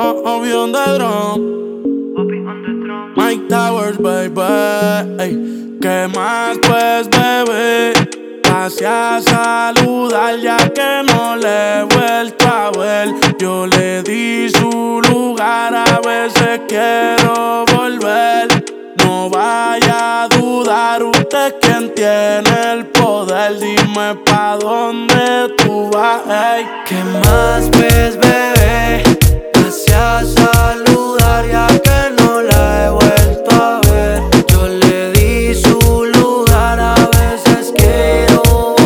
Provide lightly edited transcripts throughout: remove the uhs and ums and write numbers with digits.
Obi on the drum. Mike Towers, baby. Ey, ¿qué más pues, bebé? Pasé a saludar ya que no le he vuelto a ver. Yo le di su lugar, a veces quiero volver. No vaya a dudar, usted quien tiene el poder. Dime pa' dónde tú vas, ey. ¿Qué más ves, bebé? Pasé a saludar ya que no la he vuelto a ver. Yo le di su lugar, a veces quiero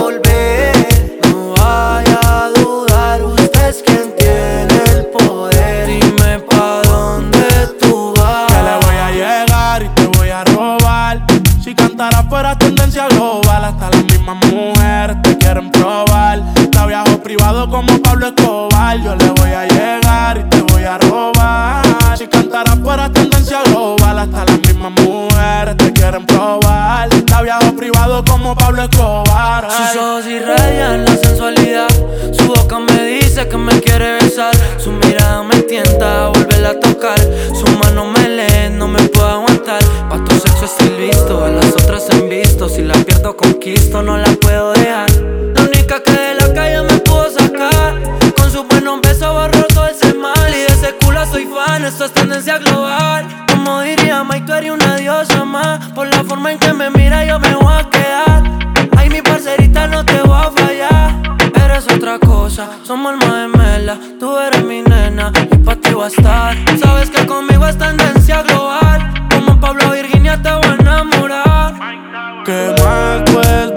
volver. No vaya a dudar, usted es quien tiene el poder. Dime pa' dónde tú vas. Que le voy a llegar y te voy a robar. Si cantara fuera tendencia global, hasta las mismas mujeres te quieren probar. Te viajo privado como Pablo Escobar. Yo le voy a llegar y te voy a robar. Si cantara fuera tendencia global, hasta las mismas mujeres te quieren probar. Te viajo privado como Pablo Escobar. Sus ojos irradian la sensualidad. Su boca me dice que me quiere besar. Su mirada me tienta a volverla a tocar. Su mano me lee, no me puedo aguantar. Pa' tu sexo estoy listo, a las otras en visto. Si la pierdo conquisto, no la puedo dejar. La única que de la calle me pudo sacar. Con su buenos besos borró todo ese mal. Y de ese culo soy fan, esto es tendencia global. Como diría Mike, tú eres una diosa más. Por la forma en que me mira yo me voy a quedar. Ay, mi parcerita, no te voy a fallar. Eres otra cosa, somos alma gemela. Tú eres mi nena y pa' ti voy a estar. Sabes que conmigo es tendencia global. Como Pablo Virginia te voy a enamorar. ¿Qué más pues,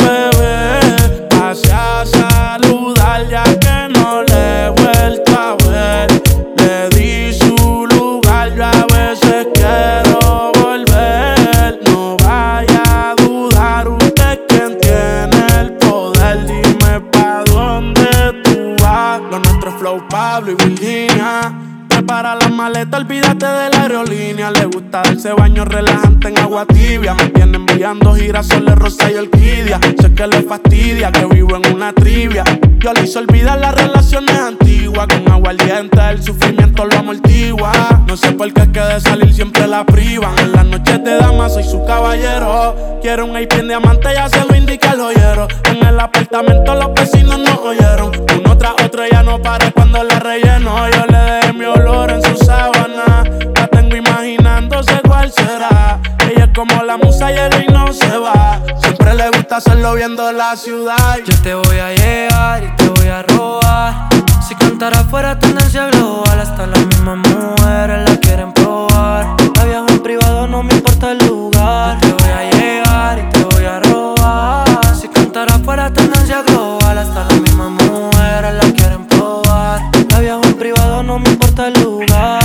bebé? Pasé a saludar ya que no le he vuelto a ver. Le di su lugar, yo a veces quiero volver. No vaya a dudar, usted quien tiene el poder. Dime pa' dónde tú vas. Lo nuestro es Flow, Pablo y Virginia. Prepara la maleta, olvídate de la aerolínea. Le gusta darse baño relajante en agua tibia. Me tiene enviando girasoles, rosa y orquídea. Sé que le fastidia que vivo en una trivia. Yo le hice olvidar las relaciones antiguas. Con aguardiente el sufrimiento lo amortigua. No sé por qué es que de salir siempre la privan. En las noches de dama soy su caballero. Quiero un AP en diamante, ya se lo indica el joyero. En el apartamento los vecinos nos oyeron. Uno tras otro ya no para cuando la relleno. Yo le dejé mi olor en su sábana. La tengo imaginándose cuál será. Ella es como la musa llega y no se va. Siempre le gusta hacerlo viendo la ciudad. Yo te voy a llegar y te voy a robar. Si cantara fuera tendencia global, hasta las mismas mujeres la quieren probar. La viajo en privado, no me importa el lugar. Yo te voy a llegar y te voy a robar. Si cantara fuera tendencia global, hasta las mismas mujeres la quieren probar. La viajo en privado, no me importa el lugar.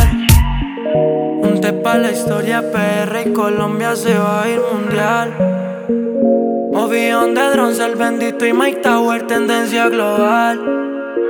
Un té pa' la historia, PR y Colombia se va a ir mundial. Obi on the drums, el bendito y Mike Tower, tendencia global.